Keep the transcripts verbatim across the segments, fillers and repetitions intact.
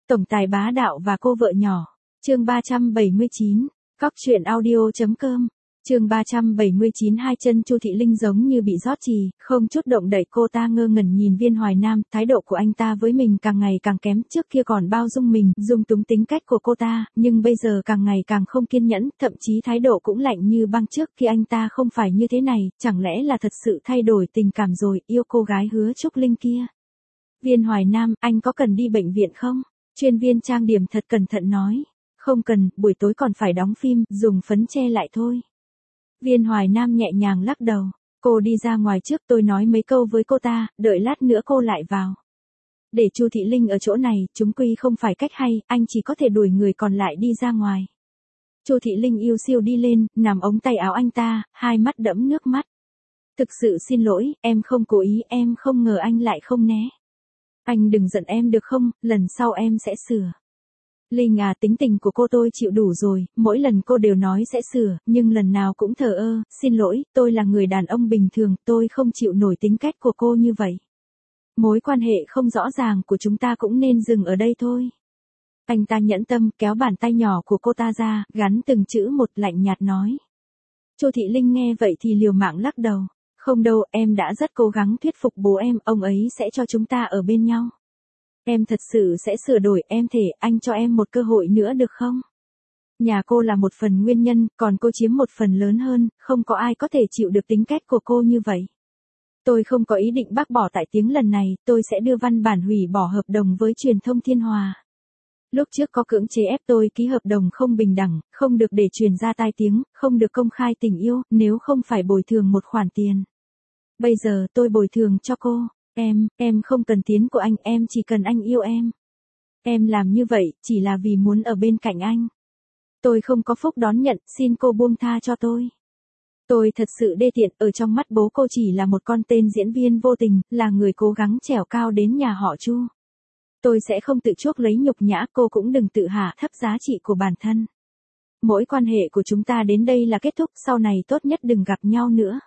Tổng tài bá đạo và cô vợ nhỏ. Chương ba trăm bảy mươi chín. Cóc truyện audio chấm com. Chương ba trăm bảy mươi chín. Hai chân Chu Thị Linh giống như bị rót chì, không chút động đậy. Cô ta ngơ ngẩn nhìn Viên Hoài Nam, thái độ của anh ta với mình càng ngày càng kém, trước kia còn bao dung mình, dung túng tính cách của cô ta, nhưng bây giờ càng ngày càng không kiên nhẫn, thậm chí thái độ cũng lạnh như băng. Trước khi anh ta không phải như thế này, chẳng lẽ là thật sự thay đổi tình cảm rồi, yêu cô gái Hứa Trúc Linh kia. Viên Hoài Nam, anh có cần đi bệnh viện không? Chuyên viên trang điểm thật cẩn thận nói. Không cần, buổi tối còn phải đóng phim, dùng phấn che lại thôi. Viên Hoài Nam nhẹ nhàng lắc đầu. Cô đi ra ngoài trước, tôi nói mấy câu với cô ta, đợi lát nữa cô lại vào. Để Chu Thị Linh ở chỗ này, chúng quy không phải cách hay, anh chỉ có thể đuổi người còn lại đi ra ngoài. Chu Thị Linh yêu siêu đi lên, nằm ống tay áo anh ta, hai mắt đẫm nước mắt. Thực sự xin lỗi, em không cố ý, em không ngờ anh lại không né. Anh đừng giận em được không, lần sau em sẽ sửa. Linh à, tính tình của cô tôi chịu đủ rồi, mỗi lần cô đều nói sẽ sửa, nhưng lần nào cũng thờ ơ, xin lỗi, tôi là người đàn ông bình thường, tôi không chịu nổi tính cách của cô như vậy. Mối quan hệ không rõ ràng của chúng ta cũng nên dừng ở đây thôi. Anh ta nhẫn tâm, kéo bàn tay nhỏ của cô ta ra, gắn từng chữ một, lạnh nhạt nói. Chu Thị Linh nghe vậy thì liều mạng lắc đầu. Không đâu, em đã rất cố gắng thuyết phục bố em, ông ấy sẽ cho chúng ta ở bên nhau. Em thật sự sẽ sửa đổi, em thề, anh cho em một cơ hội nữa được không? Nhà cô là một phần nguyên nhân, còn cô chiếm một phần lớn hơn, không có ai có thể chịu được tính cách của cô như vậy. Tôi không có ý định bác bỏ tại tiếng lần này, tôi sẽ đưa văn bản hủy bỏ hợp đồng với truyền thông Thiên Hòa. Lúc trước có cưỡng chế ép tôi ký hợp đồng không bình đẳng, không được để truyền ra tai tiếng, không được công khai tình yêu, nếu không phải bồi thường một khoản tiền. Bây giờ tôi bồi thường cho cô. Em, em không cần tiền của anh, em chỉ cần anh yêu em. Em làm như vậy, chỉ là vì muốn ở bên cạnh anh. Tôi không có phúc đón nhận, xin cô buông tha cho tôi. Tôi thật sự đê tiện, ở trong mắt bố cô chỉ là một con tên diễn viên vô tình, là người cố gắng trèo cao đến nhà họ Chu. Tôi sẽ không tự chuốc lấy nhục nhã, cô cũng đừng tự hạ thấp giá trị của bản thân. Mỗi quan hệ của chúng ta đến đây là kết thúc, sau này tốt nhất đừng gặp nhau nữa.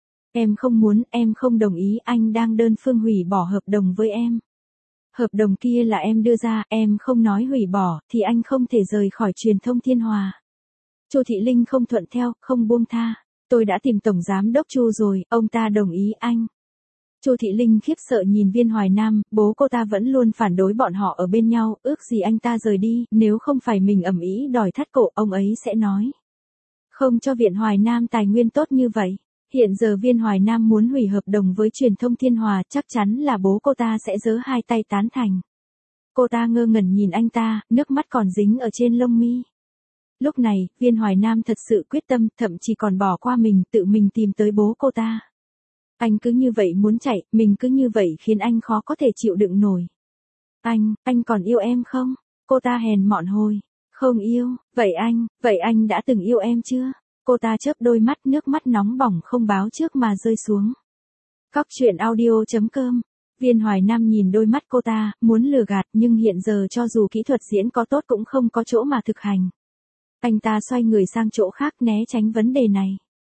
Em không muốn, em không đồng ý, anh đang đơn phương hủy bỏ hợp đồng với em. Hợp đồng kia là em đưa ra, em không nói hủy bỏ, thì anh không thể rời khỏi truyền thông Thiên Hòa. Chu Thị Linh không thuận theo, không buông tha. Tôi đã tìm Tổng Giám đốc Chu rồi, ông ta đồng ý anh. Chu Thị Linh khiếp sợ nhìn Viên Hoài Nam, bố cô ta vẫn luôn phản đối bọn họ ở bên nhau, ước gì anh ta rời đi, nếu không phải mình ầm ĩ đòi thắt cổ, ông ấy sẽ nói. Không cho Viện Hoài Nam tài nguyên tốt như vậy. Hiện giờ Viên Hoài Nam muốn hủy hợp đồng với truyền thông Thiên Hòa, chắc chắn là bố cô ta sẽ giơ hai tay tán thành. Cô ta ngơ ngẩn nhìn anh ta, nước mắt còn dính ở trên lông mi. Lúc này, Viên Hoài Nam thật sự quyết tâm, thậm chí còn bỏ qua mình, tự mình tìm tới bố cô ta. Anh cứ như vậy muốn chạy, mình cứ như vậy khiến anh khó có thể chịu đựng nổi. Anh, anh còn yêu em không? Cô ta hèn mọn hồi. Không yêu, vậy anh, vậy anh đã từng yêu em chưa? Cô ta chớp đôi mắt, nước mắt nóng bỏng không báo trước mà rơi xuống. Cóc truyện audio chấm com. Viên Hoài Nam nhìn đôi mắt cô ta, muốn lừa gạt nhưng hiện giờ cho dù kỹ thuật diễn có tốt cũng không có chỗ mà thực hành. Anh ta xoay người sang chỗ khác né tránh vấn đề này.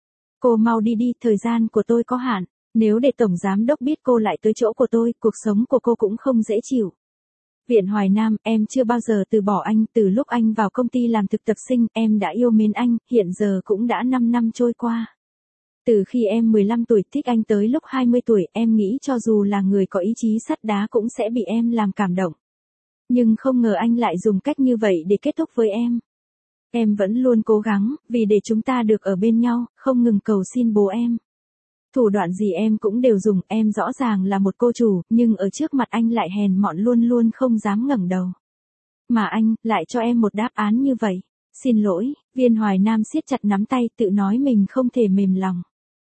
Cô mau đi đi, thời gian của tôi có hạn. Nếu để Tổng Giám đốc biết cô lại tới chỗ của tôi, cuộc sống của cô cũng không dễ chịu. Viện Hoài Nam, em chưa bao giờ từ bỏ anh, từ lúc anh vào công ty làm thực tập sinh, em đã yêu mến anh, hiện giờ cũng đã năm năm trôi qua. Từ khi em mười lăm tuổi thích anh tới lúc hai mươi tuổi, em nghĩ cho dù là người có ý chí sắt đá cũng sẽ bị em làm cảm động. Nhưng không ngờ anh lại dùng cách như vậy để kết thúc với em. Em vẫn luôn cố gắng, vì để chúng ta được ở bên nhau, không ngừng cầu xin bố em. Thủ đoạn gì em cũng đều dùng, em rõ ràng là một cô chủ, nhưng ở trước mặt anh lại hèn mọn luôn luôn không dám ngẩng đầu. Mà anh, lại cho em một đáp án như vậy. Xin lỗi, Viên Hoài Nam siết chặt nắm tay, tự nói mình không thể mềm lòng.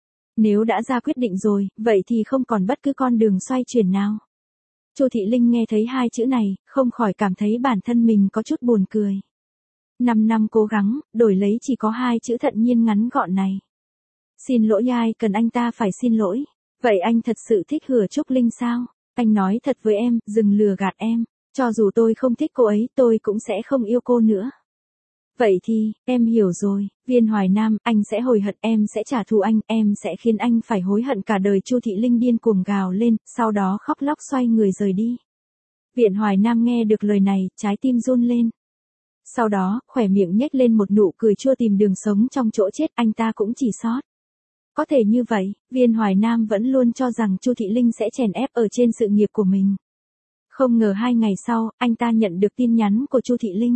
Nếu đã ra quyết định rồi, vậy thì không còn bất cứ con đường xoay chuyển nào. Chu Thị Linh nghe thấy hai chữ này, không khỏi cảm thấy bản thân mình có chút buồn cười. Năm năm cố gắng, đổi lấy chỉ có hai chữ thận nhiên ngắn gọn này. Xin lỗi ai cần anh ta phải xin lỗi. Vậy anh thật sự thích Hứa Trúc Linh sao? Anh nói thật với em, đừng lừa gạt em. Cho dù tôi không thích cô ấy, tôi cũng sẽ không yêu cô nữa. Vậy thì, em hiểu rồi, Viên Hoài Nam, anh sẽ hối hận, em sẽ trả thù anh, em sẽ khiến anh phải hối hận cả đời. Chu Thị Linh điên cuồng gào lên, sau đó khóc lóc xoay người rời đi. Viện Hoài Nam nghe được lời này, trái tim run lên. Sau đó, khỏe miệng nhếch lên một nụ cười chua tìm đường sống trong chỗ chết, anh ta cũng chỉ sót. Có thể như vậy, Viên Hoài Nam vẫn luôn cho rằng Chu Thị Linh sẽ chèn ép ở trên sự nghiệp của mình. Không ngờ hai ngày sau, anh ta nhận được tin nhắn của Chu Thị Linh.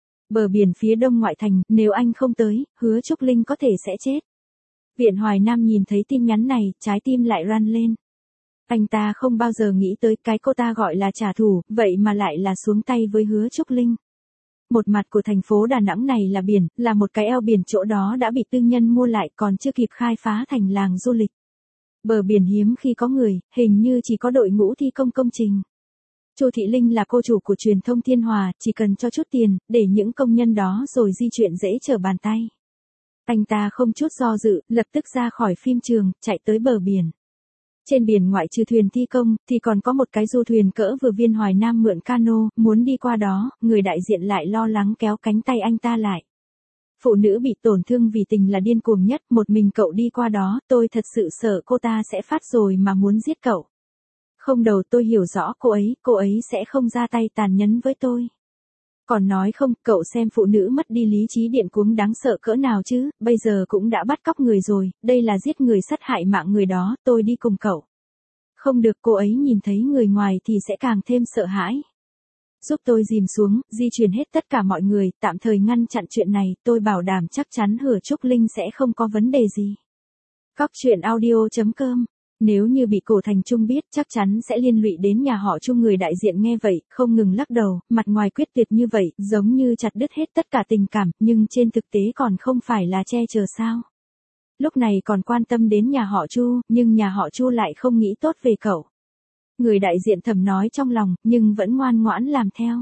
Bờ biển phía đông ngoại thành, nếu anh không tới, hứa Trúc Linh có thể sẽ chết. Viện Hoài Nam nhìn thấy tin nhắn này, trái tim lại run lên. Anh ta không bao giờ nghĩ tới cái cô ta gọi là trả thù, vậy mà lại là xuống tay với hứa Trúc Linh. Một mặt của thành phố Đà Nẵng này là biển, là một cái eo biển, chỗ đó đã bị tư nhân mua lại còn chưa kịp khai phá thành làng du lịch. Bờ biển hiếm khi có người, hình như chỉ có đội ngũ thi công công trình. Chu Thị Linh là cô chủ của truyền thông Thiên Hòa, chỉ cần cho chút tiền, để những công nhân đó rồi di chuyển dễ trở bàn tay. Anh ta không chút do dự, lập tức ra khỏi phim trường, chạy tới bờ biển. Trên biển ngoại trừ thuyền thi công, thì còn có một cái du thuyền cỡ vừa Viên Hoài Nam mượn cano, muốn đi qua đó, người đại diện lại lo lắng kéo cánh tay anh ta lại. Phụ nữ bị tổn thương vì tình là điên cuồng nhất, một mình cậu đi qua đó, tôi thật sự sợ cô ta sẽ phát rồi mà muốn giết cậu. Không đầu tôi hiểu rõ cô ấy, cô ấy sẽ không ra tay tàn nhẫn với tôi. Còn nói không, cậu xem phụ nữ mất đi lý trí điên cuồng đáng sợ cỡ nào chứ, bây giờ cũng đã bắt cóc người rồi, đây là giết người sát hại mạng người đó, tôi đi cùng cậu. Không được, cô ấy nhìn thấy người ngoài thì sẽ càng thêm sợ hãi. Giúp tôi dìm xuống, di chuyển hết tất cả mọi người, tạm thời ngăn chặn chuyện này, tôi bảo đảm chắc chắn Hứa Trúc Linh sẽ không có vấn đề gì. Cóc truyện audio chấm com. Nếu như bị cổ thành Trung biết, chắc chắn sẽ liên lụy đến nhà họ Chu. Người đại diện nghe vậy, không ngừng lắc đầu, mặt ngoài quyết tuyệt như vậy, giống như chặt đứt hết tất cả tình cảm, nhưng trên thực tế còn không phải là che chở sao. Lúc này còn quan tâm đến nhà họ Chu, nhưng nhà họ Chu lại không nghĩ tốt về cậu. Người đại diện thầm nói trong lòng, nhưng vẫn ngoan ngoãn làm theo.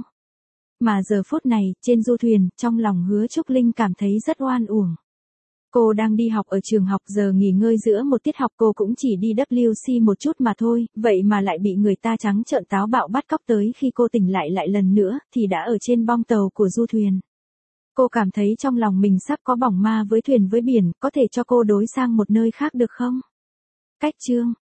Mà giờ phút này, trên du thuyền, trong lòng Hứa Trúc Linh cảm thấy rất oan uổng. Cô đang đi học ở trường học, giờ nghỉ ngơi giữa một tiết học cô cũng chỉ đi vê kép xê một chút mà thôi, vậy mà lại bị người ta trắng trợn táo bạo bắt cóc, tới khi cô tỉnh lại lại lần nữa, thì đã ở trên bong tàu của du thuyền. Cô cảm thấy trong lòng mình sắp có bỏng ma với thuyền với biển, có thể cho cô đối sang một nơi khác được không? Cách chương